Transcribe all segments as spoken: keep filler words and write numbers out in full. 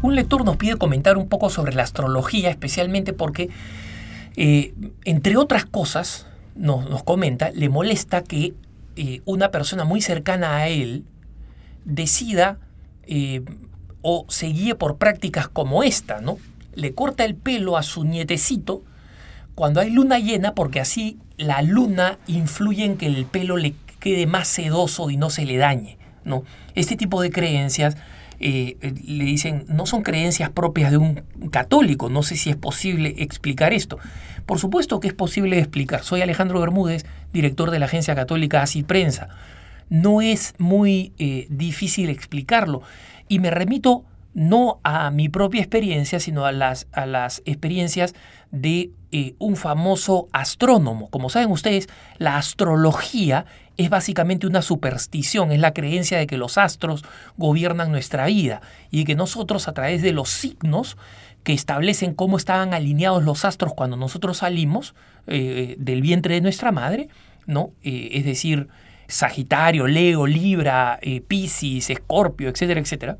Un lector nos pide comentar un poco sobre la astrología, especialmente porque, eh, entre otras cosas, nos, nos comenta, le molesta que eh, una persona muy cercana a él decida eh, o se guíe por prácticas como esta, ¿no? Le corta el pelo a su nietecito cuando hay luna llena, porque así la luna influye en que el pelo le quede más sedoso y no se le dañe, ¿no? Este tipo de creencias, eh, le dicen, no son creencias propias de un católico. No sé si es posible explicar esto. Por supuesto que es posible explicar. Soy Alejandro Bermúdez, director de la agencia católica Así Prensa. No es muy eh, difícil explicarlo. Y me remito no a mi propia experiencia, sino a las, a las experiencias de eh, un famoso astrónomo. Como saben ustedes, la astrología es básicamente una superstición, es la creencia de que los astros gobiernan nuestra vida y que nosotros, a través de los signos que establecen cómo estaban alineados los astros cuando nosotros salimos eh, del vientre de nuestra madre, ¿no? Eh, es decir, Sagitario, Leo, Libra, eh, Piscis, Escorpio, etcétera, etcétera.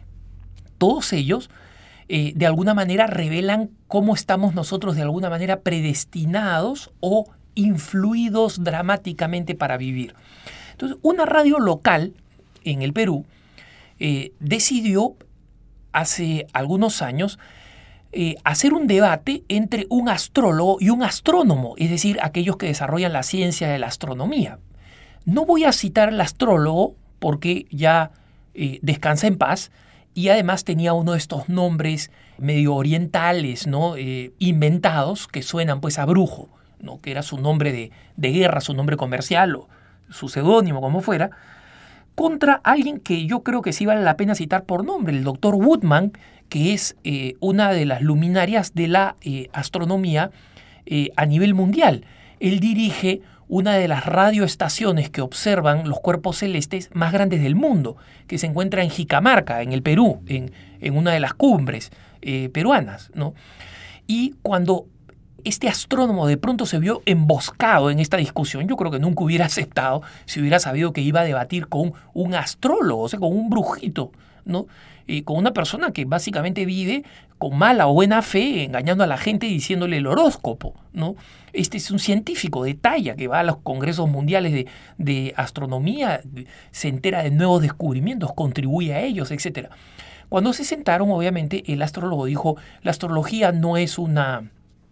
Todos ellos, eh, de alguna manera, revelan cómo estamos nosotros de alguna manera predestinados o influidos dramáticamente para vivir. Entonces, una radio local en el Perú eh, decidió hace algunos años eh, hacer un debate entre un astrólogo y un astrónomo, es decir, aquellos que desarrollan la ciencia de la astronomía. No voy a citar al astrólogo porque ya eh, descansa en paz y además tenía uno de estos nombres medio orientales, ¿no? eh, inventados, que suenan pues a brujo, ¿no? Que era su nombre de, de guerra, su nombre comercial o su seudónimo, como fuera, contra alguien que yo creo que sí vale la pena citar por nombre, el doctor Woodman, que es eh, una de las luminarias de la eh, astronomía eh, a nivel mundial. Él dirige una de las radioestaciones que observan los cuerpos celestes más grandes del mundo, que se encuentra en Jicamarca, en el Perú, en, en una de las cumbres eh, peruanas, ¿no? Y cuando este astrónomo de pronto se vio emboscado en esta discusión, yo creo que nunca hubiera aceptado si hubiera sabido que iba a debatir con un astrólogo, o sea, con un brujito, ¿no? Eh, con una persona que básicamente vive con mala o buena fe, engañando a la gente diciéndole el horóscopo, ¿no? Este es un científico de talla que va a los congresos mundiales de, de astronomía, se entera de nuevos descubrimientos, contribuye a ellos, etcétera. Cuando se sentaron, obviamente, el astrólogo dijo, la astrología no es una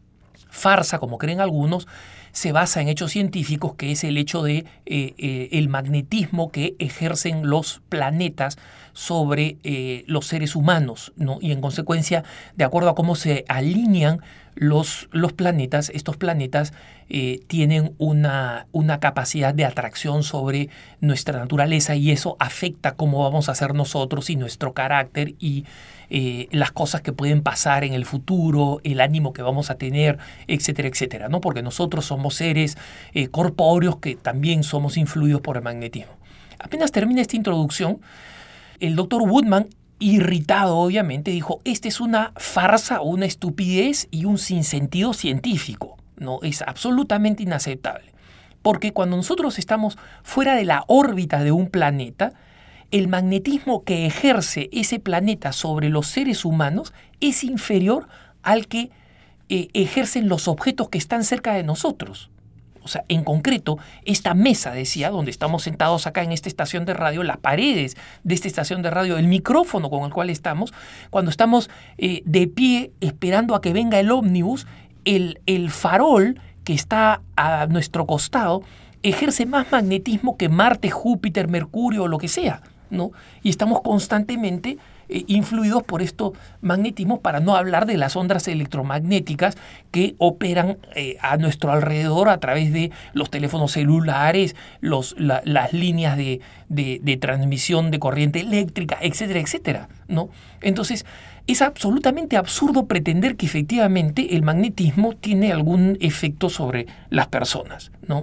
farsa, como creen algunos, se basa en hechos científicos, que es el hecho de eh, eh, el magnetismo que ejercen los planetas sobre eh, los seres humanos, ¿no? Y en consecuencia, de acuerdo a cómo se alinean los, los planetas, estos planetas eh, tienen una, una capacidad de atracción sobre nuestra naturaleza y eso afecta cómo vamos a ser nosotros y nuestro carácter y eh, las cosas que pueden pasar en el futuro, el ánimo que vamos a tener, etcétera, etcétera, ¿no? Porque nosotros somos seres eh, corpóreos que también somos influidos por el magnetismo. Apenas termina esta introducción, el doctor Woodman, irritado obviamente, dijo, esta es una farsa, una estupidez y un sinsentido científico, ¿no? Es absolutamente inaceptable. Porque cuando nosotros estamos fuera de la órbita de un planeta, el magnetismo que ejerce ese planeta sobre los seres humanos es inferior al que eh, ejercen los objetos que están cerca de nosotros. O sea, en concreto, esta mesa, decía, donde estamos sentados acá en esta estación de radio, las paredes de esta estación de radio, el micrófono con el cual estamos, cuando estamos eh, de pie esperando a que venga el ómnibus, el, el farol que está a nuestro costado ejerce más magnetismo que Marte, Júpiter, Mercurio o lo que sea, ¿no? Y estamos constantemente eh, influidos por estos magnetismos, para no hablar de las ondas electromagnéticas que operan eh, a nuestro alrededor a través de los teléfonos celulares, los, la, las líneas de, de, de transmisión de corriente eléctrica, etcétera, etcétera, ¿no? Entonces, es absolutamente absurdo pretender que efectivamente el magnetismo tiene algún efecto sobre las personas, ¿no?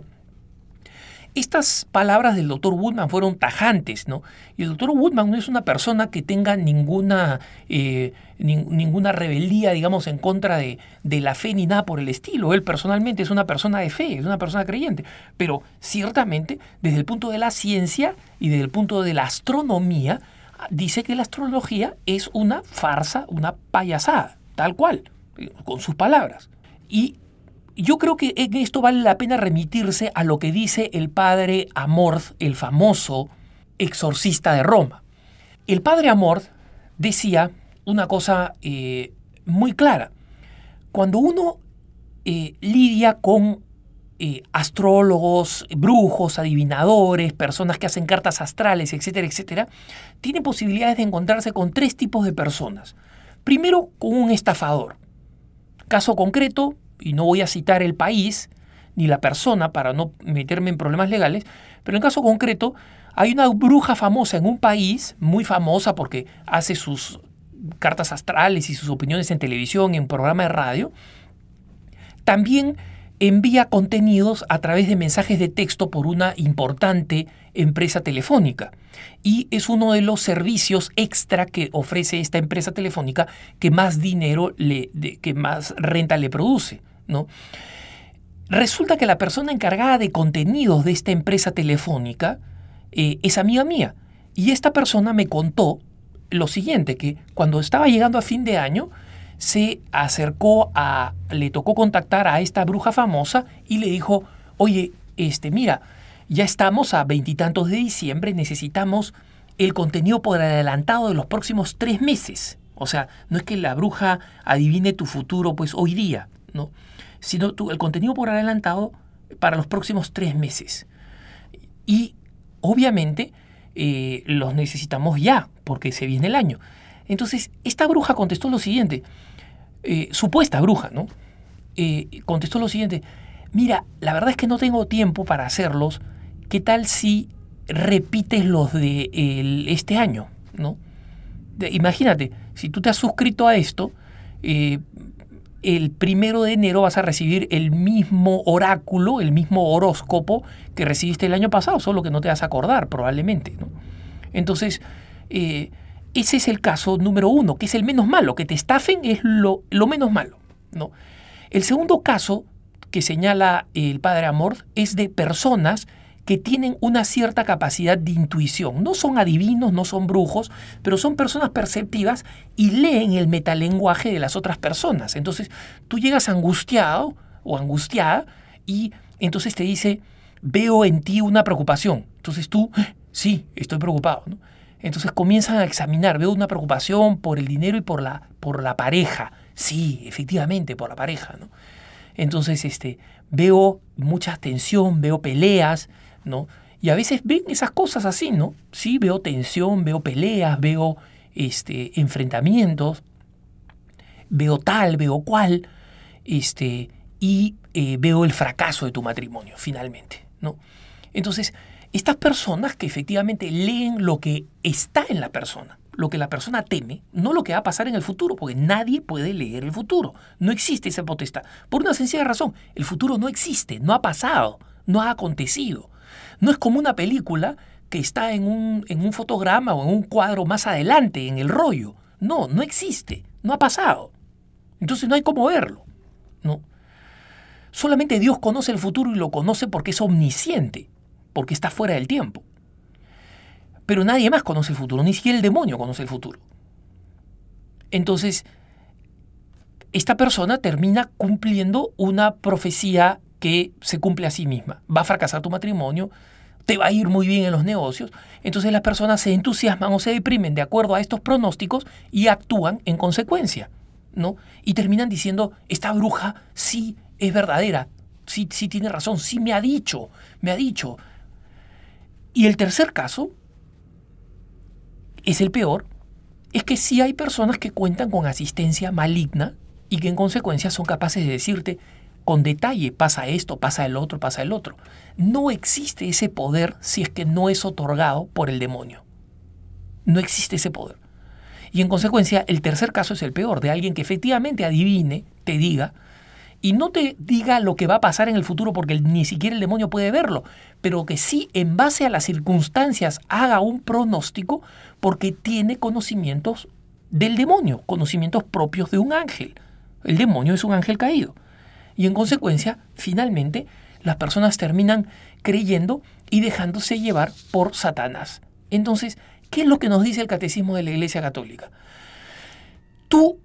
Estas palabras del doctor Woodman fueron tajantes, ¿no? Y el doctor Woodman no es una persona que tenga ninguna, eh, ni, ninguna rebeldía, digamos, en contra de, de la fe ni nada por el estilo. Él personalmente es una persona de fe, es una persona creyente. Pero ciertamente, desde el punto de la ciencia y desde el punto de la astronomía, dice que la astrología es una farsa, una payasada, tal cual, con sus palabras. Y yo creo que en esto vale la pena remitirse a lo que dice el padre Amorth, el famoso exorcista de Roma. El padre Amorth decía una cosa eh, muy clara. Cuando uno eh, lidia con eh, astrólogos, brujos, adivinadores, personas que hacen cartas astrales, etcétera, etcétera, tiene posibilidades de encontrarse con tres tipos de personas. Primero, con un estafador. Caso concreto, y no voy a citar el país ni la persona para no meterme en problemas legales, pero en caso concreto hay una bruja famosa en un país, muy famosa porque hace sus cartas astrales y sus opiniones en televisión, en programa de radio. También envía contenidos a través de mensajes de texto por una importante empresa telefónica. Y es uno de los servicios extra que ofrece esta empresa telefónica que más dinero, le, de, que más renta le produce, ¿no? Resulta que la persona encargada de contenidos de esta empresa telefónica eh, es amiga mía. Y esta persona me contó lo siguiente, que cuando estaba llegando a fin de año, se acercó a, le tocó contactar a esta bruja famosa y le dijo, oye, este, mira, ya estamos a veintitantos de diciembre, necesitamos el contenido por adelantado de los próximos tres meses. O sea, no es que la bruja adivine tu futuro pues hoy día, ¿no? Sino tú, el contenido por adelantado para los próximos tres meses. Y obviamente eh, los necesitamos ya, porque se viene el año. Entonces, esta bruja contestó lo siguiente, eh, supuesta bruja, ¿no? Eh, contestó lo siguiente, mira, la verdad es que no tengo tiempo para hacerlos, ¿qué tal si repites los de el, este año, ¿no? De, imagínate, si tú te has suscrito a esto, eh, el primero de enero vas a recibir el mismo oráculo, el mismo horóscopo que recibiste el año pasado, solo que no te vas a acordar probablemente, ¿no? Entonces, eh, ese es el caso número uno, que es el menos malo. Que te estafen es lo, lo menos malo, ¿no? El segundo caso que señala el padre Amorth es de personas que tienen una cierta capacidad de intuición. No son adivinos, no son brujos, pero son personas perceptivas y leen el metalenguaje de las otras personas. Entonces, tú llegas angustiado o angustiada y entonces te dice, veo en ti una preocupación. Entonces tú, sí, estoy preocupado, ¿no? Entonces comienzan a examinar, veo una preocupación por el dinero y por la, por la pareja. Sí, efectivamente, por la pareja, ¿no? Entonces este, veo mucha tensión, veo peleas, ¿no? Y a veces ven esas cosas así, ¿no? Sí, veo tensión, veo peleas, veo este, enfrentamientos, veo tal, veo cual, este, y eh, veo el fracaso de tu matrimonio, finalmente, ¿no? Entonces, estas personas que efectivamente leen lo que está en la persona, lo que la persona teme, no lo que va a pasar en el futuro, porque nadie puede leer el futuro. No existe esa potestad. Por una sencilla razón, el futuro no existe, no ha pasado, no ha acontecido. No es como una película que está en un, en un fotograma o en un cuadro más adelante, en el rollo. No, no existe, no ha pasado. Entonces no hay cómo verlo, ¿no? Solamente Dios conoce el futuro y lo conoce porque es omnisciente, porque está fuera del tiempo. Pero nadie más conoce el futuro, ni siquiera el demonio conoce el futuro. Entonces, esta persona termina cumpliendo una profecía que se cumple a sí misma. Va a fracasar tu matrimonio, te va a ir muy bien en los negocios. Entonces las personas se entusiasman o se deprimen de acuerdo a estos pronósticos y actúan en consecuencia, ¿no? Y terminan diciendo, esta bruja sí es verdadera, sí, sí tiene razón, sí me ha dicho, me ha dicho. Y el tercer caso es el peor, es que sí hay personas que cuentan con asistencia maligna y que en consecuencia son capaces de decirte con detalle, pasa esto, pasa el otro, pasa el otro. No existe ese poder si es que no es otorgado por el demonio. No existe ese poder. Y en consecuencia, el tercer caso es el peor, de alguien que efectivamente adivine, te diga, y no te diga lo que va a pasar en el futuro porque ni siquiera el demonio puede verlo, pero que sí, en base a las circunstancias, haga un pronóstico porque tiene conocimientos del demonio, conocimientos propios de un ángel. El demonio es un ángel caído. Y en consecuencia, finalmente, las personas terminan creyendo y dejándose llevar por Satanás. Entonces, ¿Qué es lo que nos dice el Catecismo de la Iglesia Católica? Tú,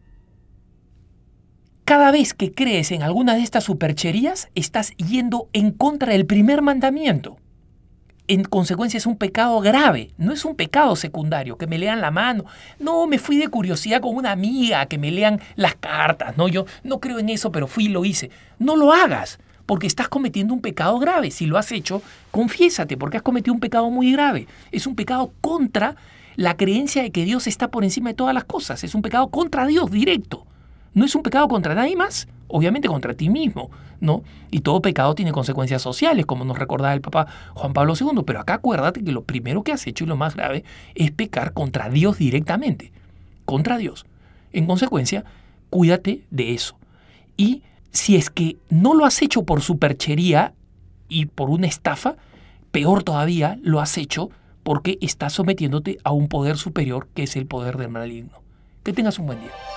cada vez que crees en alguna de estas supercherías, estás yendo en contra del primer mandamiento. En consecuencia es un pecado grave, no es un pecado secundario, que me lean la mano. No, me fui de curiosidad con una amiga, que me lean las cartas. No, yo no creo en eso, pero fui y lo hice. No lo hagas, porque estás cometiendo un pecado grave. Si lo has hecho, confiésate, porque has cometido un pecado muy grave. Es un pecado contra la creencia de que Dios está por encima de todas las cosas. Es un pecado contra Dios directo. No es un pecado contra nadie más, obviamente contra ti mismo, ¿no? Y todo pecado tiene consecuencias sociales, como nos recordaba el Papa Juan Pablo segundo. Pero acá acuérdate que lo primero que has hecho y lo más grave es pecar contra Dios directamente. Contra Dios. En consecuencia, cuídate de eso. Y si es que no lo has hecho por superchería y por una estafa, peor todavía, lo has hecho porque estás sometiéndote a un poder superior que es el poder del maligno. Que tengas un buen día.